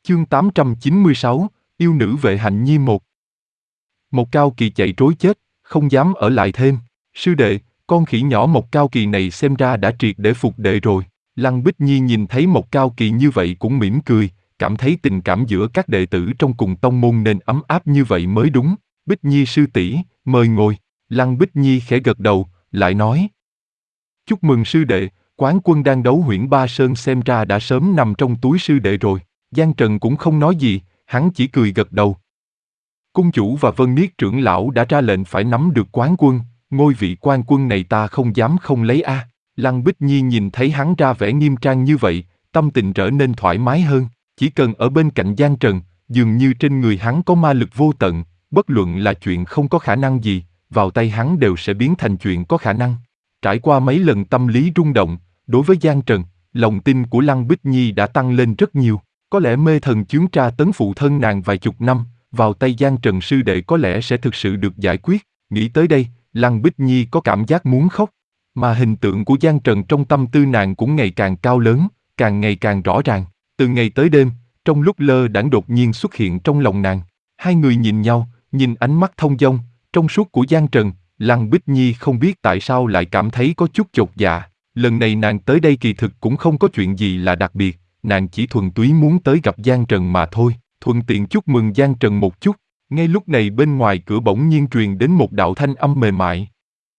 Chương 896, yêu nữ vệ hạnh nhi 1. Một Cao Kỳ chạy trối chết, không dám ở lại thêm. Sư đệ, con khỉ nhỏ Một Cao Kỳ này xem ra đã triệt để phục đệ rồi. Lăng Bích Nhi nhìn thấy Một Cao Kỳ như vậy cũng mỉm cười, cảm thấy tình cảm giữa các đệ tử trong cùng tông môn nên ấm áp như vậy mới đúng. Bích Nhi sư tỷ, mời ngồi. Lăng Bích Nhi khẽ gật đầu, lại nói: Chúc mừng sư đệ, quán quân đang đấu Huyễn Ba Sơn xem ra đã sớm nằm trong túi sư đệ rồi. Giang Trần cũng không nói gì, hắn chỉ cười gật đầu. Cung chủ và Vân Niết trưởng lão đã ra lệnh phải nắm được quán quân, ngôi vị quan quân này ta không dám không lấy a. Lăng Bích Nhi nhìn thấy hắn ra vẻ nghiêm trang như vậy, tâm tình trở nên thoải mái hơn. Chỉ cần ở bên cạnh Giang Trần, dường như trên người hắn có ma lực vô tận, bất luận là chuyện không có khả năng gì, vào tay hắn đều sẽ biến thành chuyện có khả năng. Trải qua mấy lần tâm lý rung động, đối với Giang Trần, lòng tin của Lăng Bích Nhi đã tăng lên rất nhiều. Có lẽ mê thần chướng tra tấn phụ thân nàng vài chục năm, vào tay Giang Trần sư đệ có lẽ sẽ thực sự được giải quyết. Nghĩ tới đây, Lăng Bích Nhi có cảm giác muốn khóc. Mà hình tượng của Giang Trần trong tâm tư nàng cũng ngày càng cao lớn, càng ngày càng rõ ràng. Từ ngày tới đêm, trong lúc lơ đãng đột nhiên xuất hiện trong lòng nàng. Hai người nhìn nhau, nhìn ánh mắt thông dong, trong suốt của Giang Trần, Lăng Bích Nhi không biết tại sao lại cảm thấy có chút chột dạ. Lần này nàng tới đây kỳ thực cũng không có chuyện gì là đặc biệt, nàng chỉ thuần túy muốn tới gặp Giang Trần mà thôi, thuận tiện chúc mừng Giang Trần một chút. Ngay lúc này bên ngoài cửa bỗng nhiên truyền đến một đạo thanh âm mềm mại.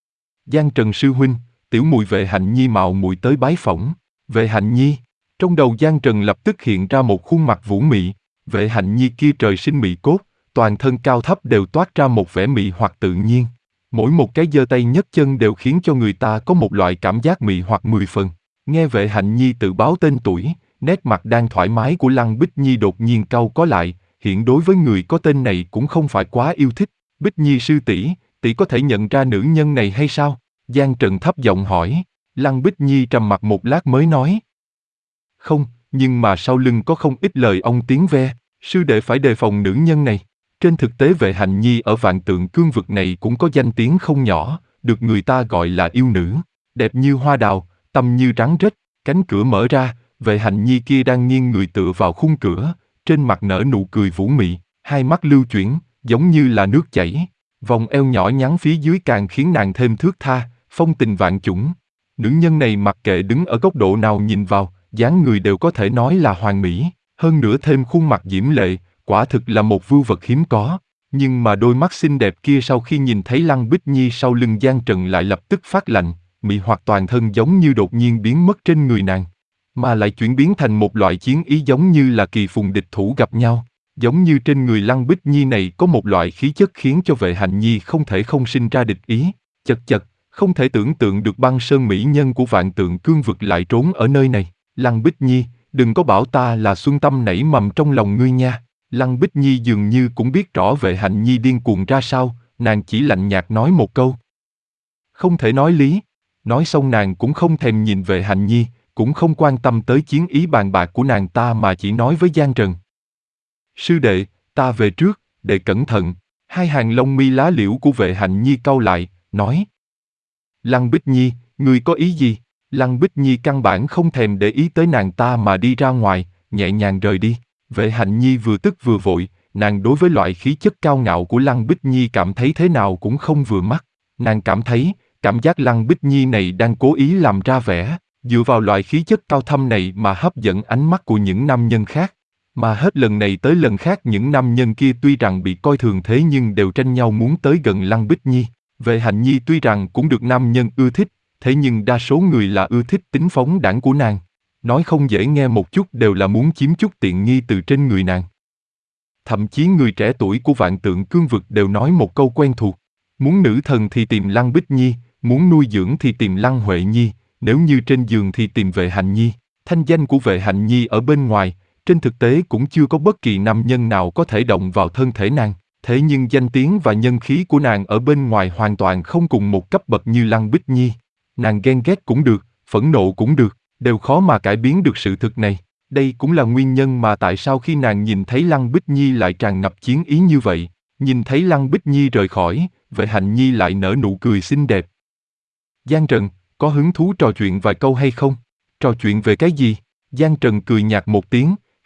Giang Trần sư huynh, tiểu muội Vệ Hạnh Nhi mạo muội tới bái phỏng. Vệ Hạnh Nhi. Trong đầu Giang Trần lập tức hiện ra một khuôn mặt vũ mị. Vệ Hạnh Nhi kia trời sinh mị cốt, toàn thân cao thấp đều toát ra một vẻ mị hoặc tự nhiên. Mỗi một cái giơ tay nhấc chân đều khiến cho người ta có một loại cảm giác mị hoặc 10 phần. Nghe Vệ Hạnh Nhi tự báo tên tuổi, nét mặt đang thoải mái của Lăng Bích Nhi đột nhiên cau có lại, hiện đối với người có tên này cũng không phải quá yêu thích. Bích Nhi sư tỷ, tỷ có thể nhận ra nữ nhân này hay sao? Giang Trần thấp giọng hỏi. Lăng Bích Nhi trầm mặc một lát mới nói: Không, nhưng mà sau lưng có không ít lời ông tiếng ve, sư đệ phải đề phòng nữ nhân này. Trên thực tế Vệ Hạnh Nhi ở Vạn Tượng Cương vực này cũng có danh tiếng không nhỏ, được người ta gọi là yêu nữ. Đẹp như hoa đào, tâm như rắn rết, cánh cửa mở ra, Vệ Hạnh Nhi kia đang nghiêng người tựa vào khung cửa, trên mặt nở nụ cười vũ mị, hai mắt lưu chuyển, giống như là nước chảy. Vòng eo nhỏ nhắn phía dưới càng khiến nàng thêm thướt tha, phong tình vạn chủng. Nữ nhân này mặc kệ đứng ở góc độ nào nhìn vào, dáng người đều có thể nói là hoàn mỹ, hơn nữa thêm khuôn mặt diễm lệ, quả thực là một vưu vật hiếm có. Nhưng mà đôi mắt xinh đẹp kia sau khi nhìn thấy Lăng Bích Nhi sau lưng Giang Trần lại lập tức phát lạnh, mị hoặc toàn thân giống như đột nhiên biến mất trên người nàng, mà lại chuyển biến thành một loại chiến ý giống như là kỳ phùng địch thủ gặp nhau. Giống như trên người Lăng Bích Nhi này có một loại khí chất khiến cho Vệ Hạnh Nhi không thể không sinh ra địch ý. Chật chật, không thể tưởng tượng được băng sơn mỹ nhân của Vạn Tượng Cương vực lại trốn ở nơi này. Lăng Bích Nhi, đừng có bảo ta là xuân tâm nảy mầm trong lòng ngươi nha. Lăng Bích Nhi dường như cũng biết rõ Vệ Hạnh Nhi điên cuồng ra sao, nàng chỉ lạnh nhạt nói một câu: Không thể nói lý. Nói xong nàng cũng không thèm nhìn Vệ Hạnh Nhi, cũng không quan tâm tới chiến ý bàn bạc của nàng ta mà chỉ nói với Giang Trần: Sư đệ, ta về trước, đệ cẩn thận. Hai hàng lông mi lá liễu của Vệ Hạnh Nhi cau lại, nói: Lăng Bích Nhi, ngươi có ý gì? Lăng Bích Nhi căn bản không thèm để ý tới nàng ta mà đi ra ngoài, nhẹ nhàng rời đi. Vệ Hạnh Nhi vừa tức vừa vội, nàng đối với loại khí chất cao ngạo của Lăng Bích Nhi cảm thấy thế nào cũng không vừa mắt. Nàng cảm thấy, cảm giác Lăng Bích Nhi này đang cố ý làm ra vẻ, dựa vào loại khí chất cao thâm này mà hấp dẫn ánh mắt của những nam nhân khác. Mà hết lần này tới lần khác những nam nhân kia tuy rằng bị coi thường thế nhưng đều tranh nhau muốn tới gần Lăng Bích Nhi. Vệ Hạnh Nhi tuy rằng cũng được nam nhân ưa thích, thế nhưng đa số người là ưa thích tính phóng đãng của nàng. Nói không dễ nghe một chút đều là muốn chiếm chút tiện nghi từ trên người nàng. Thậm chí người trẻ tuổi của Vạn Tượng Cương vực đều nói một câu quen thuộc: muốn nữ thần thì tìm Lăng Bích Nhi, muốn nuôi dưỡng thì tìm Lăng Huệ Nhi, nếu như trên giường thì tìm Vệ Hạnh Nhi. Thanh danh của Vệ Hạnh Nhi ở bên ngoài, trên thực tế cũng chưa có bất kỳ nam nhân nào có thể động vào thân thể nàng. Thế nhưng danh tiếng và nhân khí của nàng ở bên ngoài hoàn toàn không cùng một cấp bậc như Lăng Bích Nhi. Nàng ghen ghét cũng được, phẫn nộ cũng được, đều khó mà cải biến được sự thực này. Đây cũng là nguyên nhân mà tại sao khi nàng nhìn thấy Lăng Bích Nhi lại tràn ngập chiến ý như vậy. Nhìn thấy Lăng Bích Nhi rời khỏi, Vệ Hạnh Nhi lại nở nụ cười xinh đẹp. Giang Trần, có hứng thú trò chuyện vài câu hay không? Trò chuyện về cái gì? Giang Trần cười nhạt một tiếng,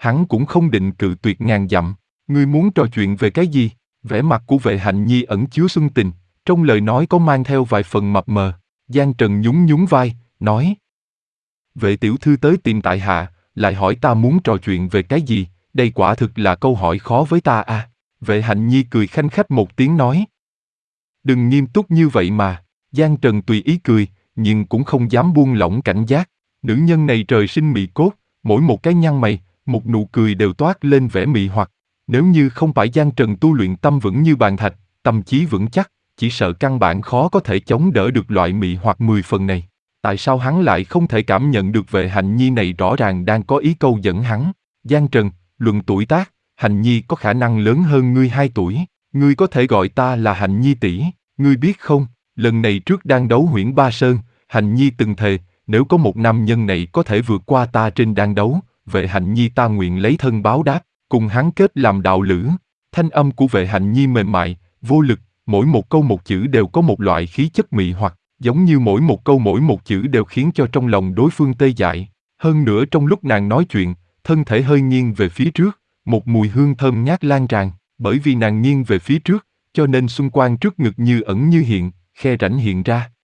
Hắn cũng không định cự tuyệt ngàn dặm. Ngươi muốn trò chuyện về cái gì? Vẻ mặt của Vệ Hạnh Nhi ẩn chứa xuân tình, trong lời nói có mang theo vài phần mập mờ. Giang Trần nhún nhún vai, nói. Vệ tiểu thư tới tìm tại hạ, lại hỏi ta muốn trò chuyện về cái gì, đây quả thực là câu hỏi khó với ta à. Vệ Hạnh Nhi cười khanh khách một tiếng nói. Đừng nghiêm túc như vậy mà. Giang Trần tùy ý cười, nhưng cũng không dám buông lỏng cảnh giác. Nữ nhân này trời sinh mị cốt, mỗi một cái nhăn mày, một nụ cười đều toát lên vẻ mị hoặc. Nếu như không phải Giang Trần tu luyện tâm vững như bàn thạch, tâm trí vững chắc, chỉ sợ căn bản khó có thể chống đỡ được loại mị hoặc 10 phần này. Tại sao hắn lại không thể cảm nhận được Vệ Hạnh Nhi này rõ ràng đang có ý câu dẫn hắn? Giang Trần, luận tuổi tác, Hạnh Nhi có khả năng lớn hơn ngươi 2 tuổi, ngươi có thể gọi ta là Hạnh Nhi tỷ, ngươi biết không, lần này trước đan đấu Huyễn Ba Sơn, Hạnh Nhi từng thề, nếu có một nam nhân này có thể vượt qua ta trên đan đấu, Vệ Hạnh Nhi ta nguyện lấy thân báo đáp, cùng hắn kết làm đạo lữ. Thanh âm của Vệ Hạnh Nhi mềm mại, vô lực, mỗi một câu một chữ đều có một loại khí chất mị hoặc, giống như mỗi một câu mỗi một chữ đều khiến cho trong lòng đối phương tê dại. Hơn nữa trong lúc nàng nói chuyện, thân thể hơi nghiêng về phía trước, một mùi hương thơm ngát lan tràn, bởi vì nàng nghiêng về phía trước, cho nên xung quanh trước ngực như ẩn như hiện, khe rãnh hiện ra.